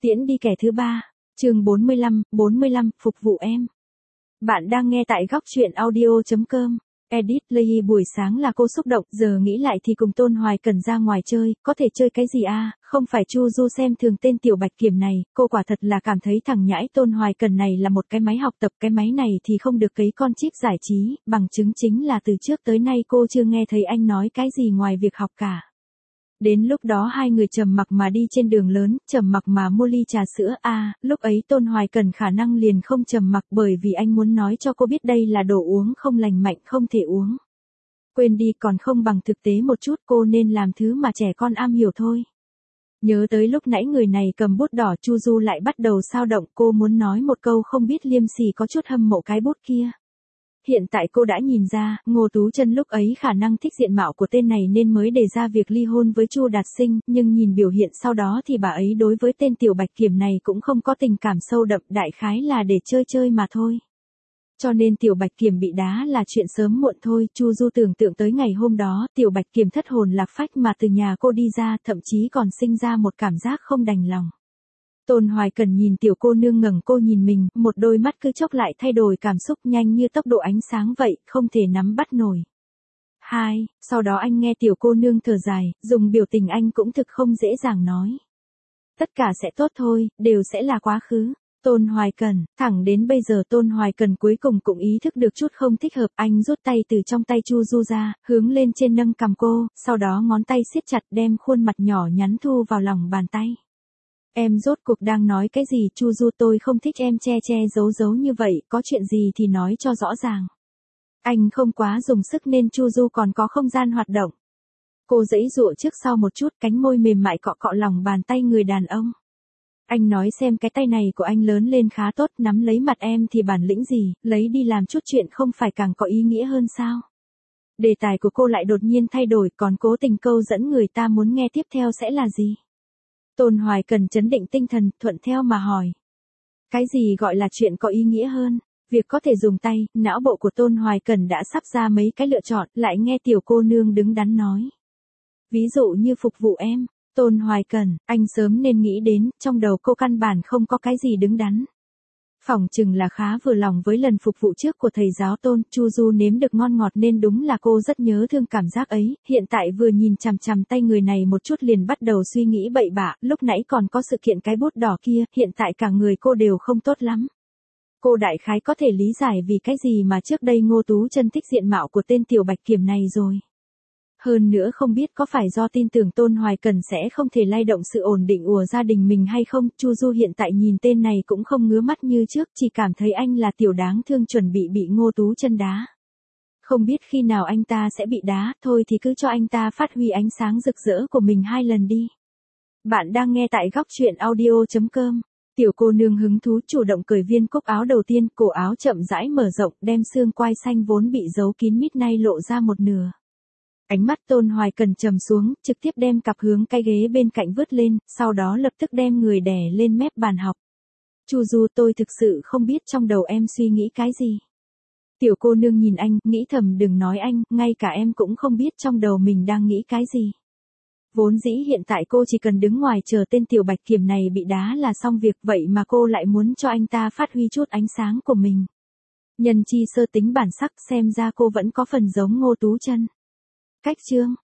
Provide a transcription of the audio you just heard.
Tiễn đi kẻ thứ ba. Chương 45, phục vụ em. Bạn đang nghe tại góc truyện audio.com. Edit Lay buổi sáng là cô xúc động, giờ nghĩ lại thì cùng Tôn Hoài Cần ra ngoài chơi, có thể chơi cái gì à, không phải Chu Du xem thường tên Tiểu Bạch Kiểm này, cô quả thật là cảm thấy thằng nhãi Tôn Hoài Cần này là một cái máy học tập, cái máy này thì không được cấy con chip giải trí, bằng chứng chính là từ trước tới nay cô chưa nghe thấy anh nói cái gì ngoài việc học cả. Đến lúc đó hai người trầm mặc mà đi trên đường lớn, trầm mặc mà mua ly trà sữa lúc ấy Tôn Hoài Cần khả năng liền không trầm mặc bởi vì anh muốn nói cho cô biết đây là đồ uống không lành mạnh không thể uống. Quên đi còn không bằng thực tế một chút cô nên làm thứ mà trẻ con am hiểu thôi. Nhớ tới lúc nãy người này cầm bút đỏ Chu Du lại bắt đầu xao động cô muốn nói một câu không biết liêm sỉ có chút hâm mộ cái bút kia. Hiện tại cô đã nhìn ra, Ngô Tú Chân lúc ấy khả năng thích diện mạo của tên này nên mới đề ra việc ly hôn với Chu Đạt Sinh, nhưng nhìn biểu hiện sau đó thì bà ấy đối với tên Tiểu Bạch Kiểm này cũng không có tình cảm sâu đậm, đại khái là để chơi chơi mà thôi. Cho nên Tiểu Bạch Kiểm bị đá là chuyện sớm muộn thôi, Chu Du tưởng tượng tới ngày hôm đó, Tiểu Bạch Kiểm thất hồn lạc phách mà từ nhà cô đi ra, thậm chí còn sinh ra một cảm giác không đành lòng. Tôn Hoài Cần nhìn tiểu cô nương ngẩng cô nhìn mình, một đôi mắt cứ chốc lại thay đổi cảm xúc nhanh như tốc độ ánh sáng vậy, không thể nắm bắt nổi. Sau đó anh nghe tiểu cô nương thở dài, dùng biểu tình anh cũng thực không dễ dàng nói. Tất cả sẽ tốt thôi, đều sẽ là quá khứ. Tôn Hoài Cần, thẳng đến bây giờ Tôn Hoài Cần cuối cùng cũng ý thức được chút không thích hợp, anh rút tay từ trong tay Chu Du ra, hướng lên trên nâng cằm cô, sau đó ngón tay siết chặt đem khuôn mặt nhỏ nhắn thu vào lòng bàn tay. Em rốt cuộc đang nói cái gì Chu Du, tôi không thích em che giấu như vậy, có chuyện gì thì nói cho rõ ràng. Anh không quá dùng sức nên Chu Du còn có không gian hoạt động. Cô giãy giụa trước sau một chút, cánh môi mềm mại cọ cọ lòng bàn tay người đàn ông. Anh nói xem cái tay này của anh lớn lên khá tốt, nắm lấy mặt em thì bản lĩnh gì, lấy đi làm chút chuyện không phải càng có ý nghĩa hơn sao? Đề tài của cô lại đột nhiên thay đổi, còn cố tình câu dẫn người ta muốn nghe tiếp theo sẽ là gì? Tôn Hoài Cần trấn định tinh thần, thuận theo mà hỏi. Cái gì gọi là chuyện có ý nghĩa hơn? Việc có thể dùng tay, não bộ của Tôn Hoài Cần đã sắp ra mấy cái lựa chọn, lại nghe tiểu cô nương đứng đắn nói. Ví dụ như phục vụ em, Tôn Hoài Cần, anh sớm nên nghĩ đến, trong đầu cô căn bản không có cái gì đứng đắn. Phỏng chừng là khá vừa lòng với lần phục vụ trước của thầy giáo Tôn, Chu Du nếm được ngon ngọt nên đúng là cô rất nhớ thương cảm giác ấy, hiện tại vừa nhìn chằm chằm tay người này một chút liền bắt đầu suy nghĩ bậy bạ, lúc nãy còn có sự kiện cái bút đỏ kia, hiện tại cả người cô đều không tốt lắm. Cô đại khái có thể lý giải vì cái gì mà trước đây Ngô Tú Chân thích diện mạo của tên Tiểu Bạch Kiểm này rồi. Hơn nữa không biết có phải do tin tưởng Tôn Hoài Cần sẽ không thể lay động sự ổn định của gia đình mình hay không, Chu Du hiện tại nhìn tên này cũng không ngứa mắt như trước, chỉ cảm thấy anh là tiểu đáng thương chuẩn bị Ngô Tú Chân đá. Không biết khi nào anh ta sẽ bị đá, thôi thì cứ cho anh ta phát huy ánh sáng rực rỡ của mình 2 lần đi. Bạn đang nghe tại góc truyện audio.com. Tiểu cô nương hứng thú chủ động cởi viên cúc áo đầu tiên, cổ áo chậm rãi mở rộng, đem xương quai xanh vốn bị giấu kín mít nay lộ ra một nửa. Ánh mắt Tôn Hoài Cần trầm xuống, trực tiếp đem cặp hướng cái ghế bên cạnh vứt lên, sau đó lập tức đem người đè lên mép bàn học. Chu Du, tôi thực sự không biết trong đầu em suy nghĩ cái gì. Tiểu cô nương nhìn anh, nghĩ thầm đừng nói anh, ngay cả em cũng không biết trong đầu mình đang nghĩ cái gì. Vốn dĩ hiện tại cô chỉ cần đứng ngoài chờ tên Tiểu Bạch Kiểm này bị đá là xong việc, vậy mà cô lại muốn cho anh ta phát huy chút ánh sáng của mình. Nhân chi sơ tính bản sắc, xem ra cô vẫn có phần giống Ngô Tú Chân. Cách chương